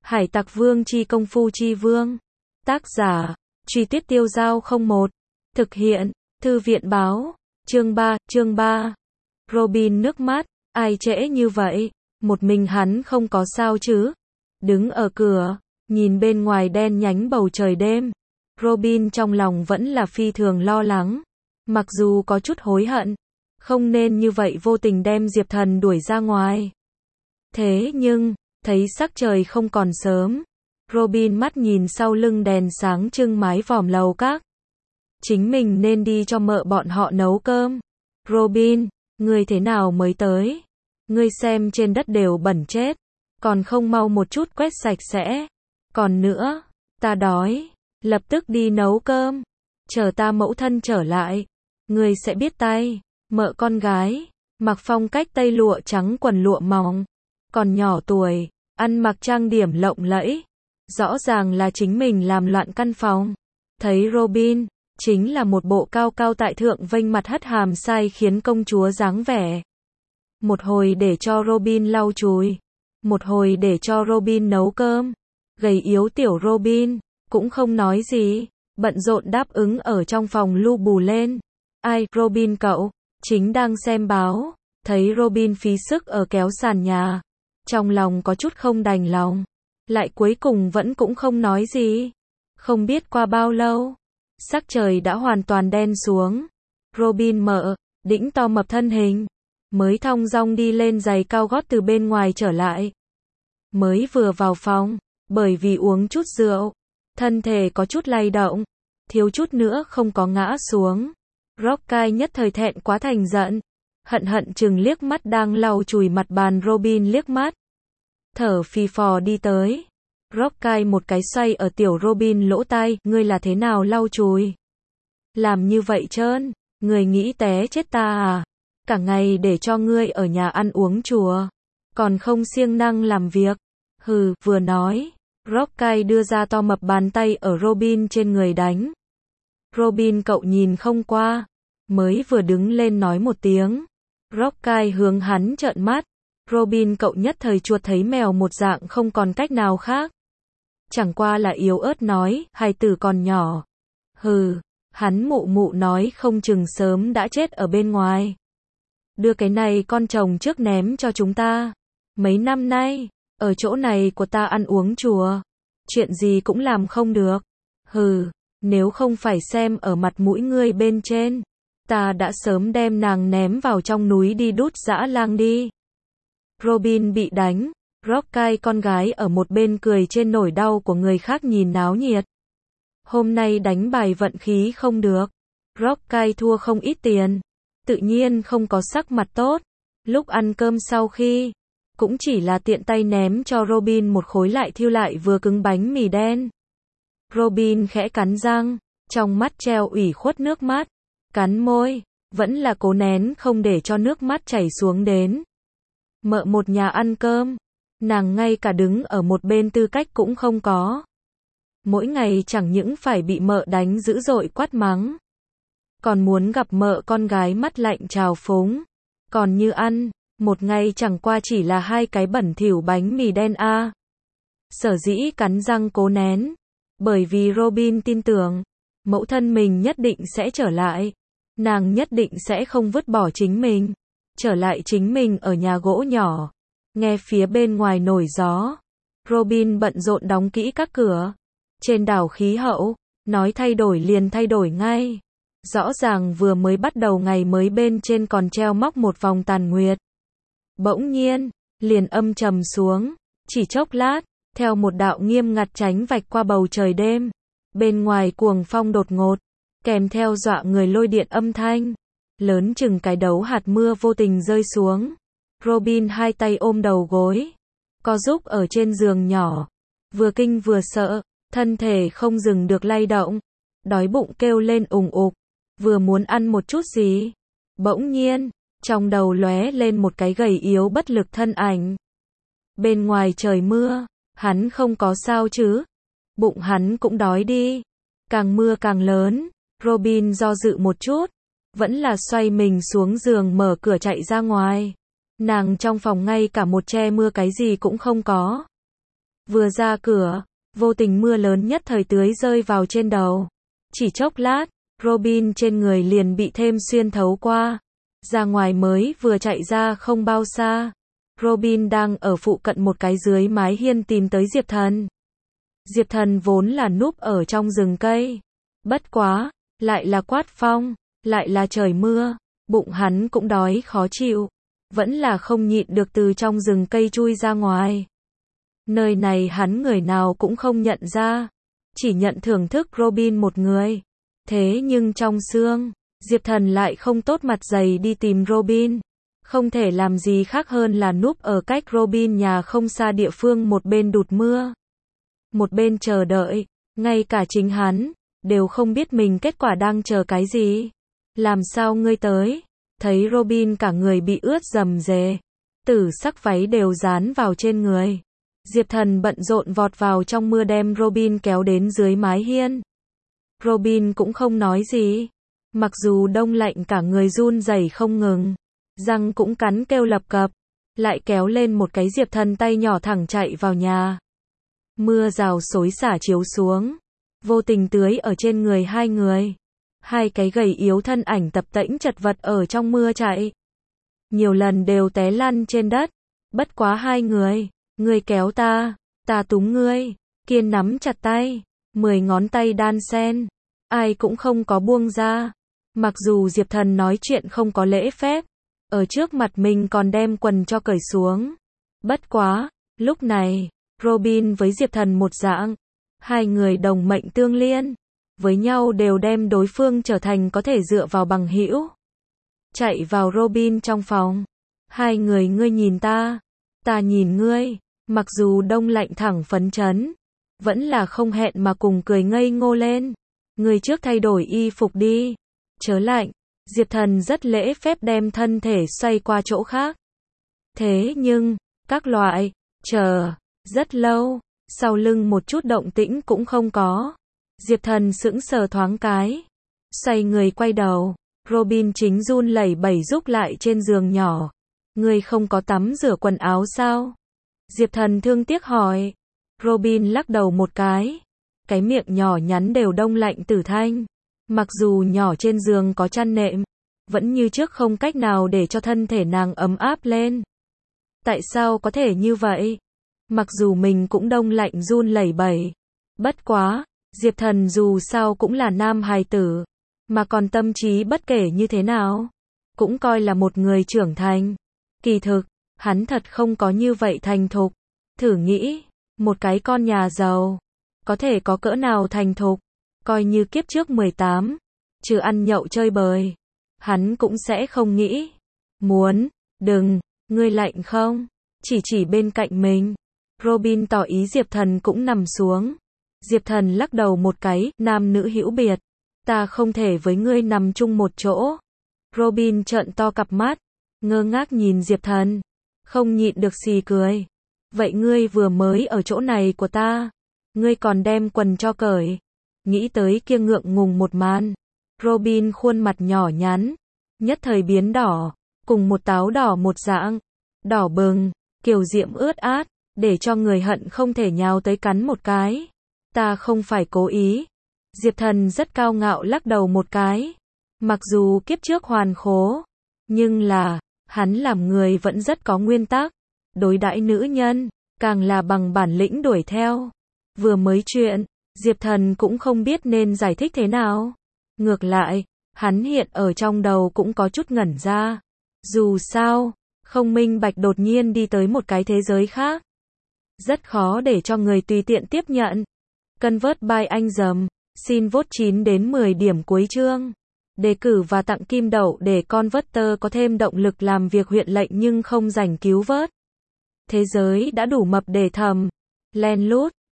Hải Tặc Vương chi công phu chi vương. Tác giả, Truy Tuyết Tiêu Dao 01. Thực hiện, Thư viện báo. Chương 3. Robin nước mắt, ai trễ như vậy, một mình hắn không có sao chứ. Đứng ở cửa, nhìn bên ngoài đen nhánh bầu trời đêm. Robin trong lòng vẫn là phi thường lo lắng. Mặc dù có chút hối hận, không nên như vậy vô tình đem Diệp Thần đuổi ra ngoài. Thế nhưng, thấy sắc trời không còn sớm, Robin mắt nhìn sau lưng đèn sáng trưng mái vòm lầu các. Chính mình nên đi cho mợ bọn họ nấu cơm. Robin, ngươi thế nào mới tới? Ngươi xem trên đất đều bẩn chết, còn không mau một chút quét sạch sẽ. Còn nữa, ta đói, lập tức đi nấu cơm. Chờ ta mẫu thân trở lại, ngươi sẽ biết tay. Mợ con gái, mặc phong cách tây lụa trắng quần lụa mỏng, còn nhỏ tuổi, ăn mặc trang điểm lộng lẫy. Rõ ràng là chính mình làm loạn căn phòng. Thấy Robin, chính là một bộ cao cao tại thượng vênh mặt hất hàm sai khiến công chúa dáng vẻ. Một hồi để cho Robin lau chùi, một hồi để cho Robin nấu cơm. Gầy yếu tiểu Robin, cũng không nói gì, bận rộn đáp ứng ở trong phòng lu bù lên. Ai, Robin cậu, chính đang xem báo, thấy Robin phí sức ở kéo sàn nhà. Trong lòng có chút không đành lòng, lại cuối cùng vẫn cũng không nói gì. Không biết qua bao lâu, sắc trời đã hoàn toàn đen xuống. Robin mợ, đĩnh to mập thân hình, mới thong dong đi lên giày cao gót từ bên ngoài trở lại. Mới vừa vào phòng, bởi vì uống chút rượu, thân thể có chút lay động, thiếu chút nữa không có ngã xuống. Rockay nhất thời thẹn quá thành giận, hận chừng liếc mắt đang lau chùi mặt bàn Robin liếc mắt. Thở phì phò đi tới. Rockay một cái xoay ở tiểu Robin lỗ tai, ngươi là thế nào lau chùi? Làm như vậy trơn, ngươi nghĩ té chết ta à? Cả ngày để cho ngươi ở nhà ăn uống chùa, còn không siêng năng làm việc. Hừ, vừa nói, Rockay đưa ra to mập bàn tay ở Robin trên người đánh. Robin cậu nhìn không qua, mới vừa đứng lên nói một tiếng. Rockay hướng hắn trợn mắt. Robin cậu nhất thời chuột thấy mèo một dạng không còn cách nào khác. Chẳng qua là yếu ớt nói, hài tử còn nhỏ. Hừ, hắn mụ nói không chừng sớm đã chết ở bên ngoài. Đưa cái này con chồng trước ném cho chúng ta. Mấy năm nay, ở chỗ này của ta ăn uống chùa, chuyện gì cũng làm không được. Hừ, nếu không phải xem ở mặt mũi ngươi bên trên, ta đã sớm đem nàng ném vào trong núi đi đút dã lang đi. Robin bị đánh, Rockay con gái ở một bên cười trên nỗi đau của người khác nhìn náo nhiệt. Hôm nay đánh bài vận khí không được, Rockay thua không ít tiền, tự nhiên không có sắc mặt tốt. Lúc ăn cơm sau khi, cũng chỉ là tiện tay ném cho Robin một khối lại thiêu lại vừa cứng bánh mì đen. Robin khẽ cắn răng, trong mắt treo ủy khuất nước mắt, cắn môi, vẫn là cố nén không để cho nước mắt chảy xuống đến. Mợ một nhà ăn cơm, nàng ngay cả đứng ở một bên tư cách cũng không có. Mỗi ngày chẳng những phải bị mợ đánh dữ dội quát mắng, còn muốn gặp mợ con gái mắt lạnh trào phúng. Còn như ăn, một ngày chẳng qua chỉ là 2 cái bẩn thỉu bánh mì đen a. Sở dĩ cắn răng cố nén, bởi vì Robin tin tưởng, mẫu thân mình nhất định sẽ trở lại. Nàng nhất định sẽ không vứt bỏ chính mình. Trở lại chính mình ở nhà gỗ nhỏ. Nghe phía bên ngoài nổi gió, Robin bận rộn đóng kỹ các cửa. Trên đảo khí hậu, nói thay đổi liền thay đổi ngay. Rõ ràng vừa mới bắt đầu ngày mới bên trên còn treo móc một vòng tàn nguyệt. Bỗng nhiên, liền âm trầm xuống, chỉ chốc lát, theo một đạo nghiêm ngặt tránh vạch qua bầu trời đêm. Bên ngoài cuồng phong đột ngột, kèm theo dọa người lôi điện âm thanh. Lớn chừng cái đấu hạt mưa vô tình rơi xuống. Robin 2 tay ôm đầu gối, co rúm ở trên giường nhỏ, vừa kinh vừa sợ, thân thể không dừng được lay động, đói bụng kêu lên ùng ục, vừa muốn ăn một chút gì. Bỗng nhiên, trong đầu lóe lên một cái gầy yếu bất lực thân ảnh. Bên ngoài trời mưa, hắn không có sao chứ? Bụng hắn cũng đói đi. Càng mưa càng lớn, Robin do dự một chút, vẫn là xoay mình xuống giường mở cửa chạy ra ngoài. Nàng trong phòng ngay cả một che mưa cái gì cũng không có. Vừa ra cửa, vô tình mưa lớn nhất thời tưới rơi vào trên đầu. Chỉ chốc lát, Robin trên người liền bị thêm xuyên thấu qua. Ra ngoài mới vừa chạy ra không bao xa. Robin đang ở phụ cận một cái dưới mái hiên tìm tới Diệp Thần. Diệp Thần vốn là núp ở trong rừng cây. Bất quá, lại là quát phong, lại là trời mưa, bụng hắn cũng đói khó chịu. Vẫn là không nhịn được từ trong rừng cây chui ra ngoài. Nơi này hắn người nào cũng không nhận ra. Chỉ nhận thưởng thức Robin một người. Thế nhưng trong xương, Diệp Thần lại không tốt mặt dày đi tìm Robin. Không thể làm gì khác hơn là núp ở cách Robin nhà không xa địa phương một bên đụt mưa. Một bên chờ đợi, ngay cả chính hắn, đều không biết mình kết quả đang chờ cái gì. Làm sao ngươi tới? Thấy Robin cả người bị ướt rầm rề, tử sắc váy đều dán vào trên người. Diệp Thần bận rộn vọt vào trong mưa đem Robin kéo đến dưới mái hiên. Robin cũng không nói gì. Mặc dù đông lạnh cả người run rẩy không ngừng, răng cũng cắn kêu lập cập, lại kéo lên một cái Diệp Thần tay nhỏ thẳng chạy vào nhà. Mưa rào xối xả chiếu xuống, vô tình tưới ở trên người hai người. Hai cái gầy yếu thân ảnh tập tễnh chật vật ở trong mưa chạy. Nhiều lần đều té lăn trên đất. Bất quá hai người, ngươi kéo ta, ta túm ngươi, Kiên nắm chặt tay, 10 ngón tay đan xen, ai cũng không có buông ra. Mặc dù Diệp Thần nói chuyện không có lễ phép, ở trước mặt mình còn đem quần cho cởi xuống. Bất quá, lúc này, Robin với Diệp Thần một dạng, hai người đồng mệnh tương liên, với nhau đều đem đối phương trở thành có thể dựa vào bằng hữu. Chạy vào Robin trong phòng, hai người ngươi nhìn ta nhìn ngươi, mặc dù đông lạnh thẳng phấn chấn, vẫn là không hẹn mà cùng cười ngây ngô lên. Ngươi trước thay đổi y phục đi, chớ lạnh. Diệp Thần rất lễ phép đem thân thể xoay qua chỗ khác. Thế nhưng, các loại, chờ, rất lâu, sau lưng một chút động tĩnh cũng không có. Diệp Thần sững sờ thoáng cái, xoay người quay đầu, Robin chính run lẩy bẩy rúc lại trên giường nhỏ. Ngươi không có tắm rửa quần áo sao? Diệp Thần thương tiếc hỏi. Robin lắc đầu một cái miệng nhỏ nhắn đều đông lạnh tử thanh. Mặc dù nhỏ trên giường có chăn nệm, vẫn như trước không cách nào để cho thân thể nàng ấm áp lên. Tại sao có thể như vậy? Mặc dù mình cũng đông lạnh run lẩy bẩy. Bất quá, Diệp Thần dù sao cũng là nam hài tử, mà còn tâm trí bất kể như thế nào, cũng coi là một người trưởng thành. Kỳ thực, hắn thật không có như vậy thành thục. Thử nghĩ, một cái con nhà giàu, có thể có cỡ nào thành thục, coi như kiếp trước 18, trừ ăn nhậu chơi bời, hắn cũng sẽ không nghĩ. Đừng, ngươi lạnh không? Chỉ bên cạnh mình. Robin tỏ ý Diệp Thần cũng nằm xuống. Diệp Thần lắc đầu một cái, nam nữ hữu biệt, ta không thể với ngươi nằm chung một chỗ. Robin trợn to cặp mắt, ngơ ngác nhìn Diệp Thần, không nhịn được xì cười. Vậy ngươi vừa mới ở chỗ này của ta, ngươi còn đem quần cho cởi. Nghĩ tới kia ngượng ngùng một màn, Robin khuôn mặt nhỏ nhắn, nhất thời biến đỏ, cùng một táo đỏ một dạng, đỏ bừng, kiều diễm ướt át, để cho người hận không thể nhào tới cắn một cái. Ta không phải cố ý. Diệp Thần rất cao ngạo lắc đầu một cái. Mặc dù kiếp trước hoàn khố, nhưng là, hắn làm người vẫn rất có nguyên tắc. Đối đãi nữ nhân, càng là bằng bản lĩnh đuổi theo. Vừa mới chuyện, Diệp Thần cũng không biết nên giải thích thế nào. Ngược lại, hắn hiện ở trong đầu cũng có chút ngẩn ra. Dù sao, không minh bạch đột nhiên đi tới một cái thế giới khác. Rất khó để cho người tùy tiện tiếp nhận. Convert by anh dầm, xin vote 9 đến 10 điểm cuối chương. Đề cử và tặng kim đậu để Converter có thêm động lực làm việc huyện lệnh nhưng không rảnh cứu vớt. Thế giới đã đủ mập để thầm, len lút,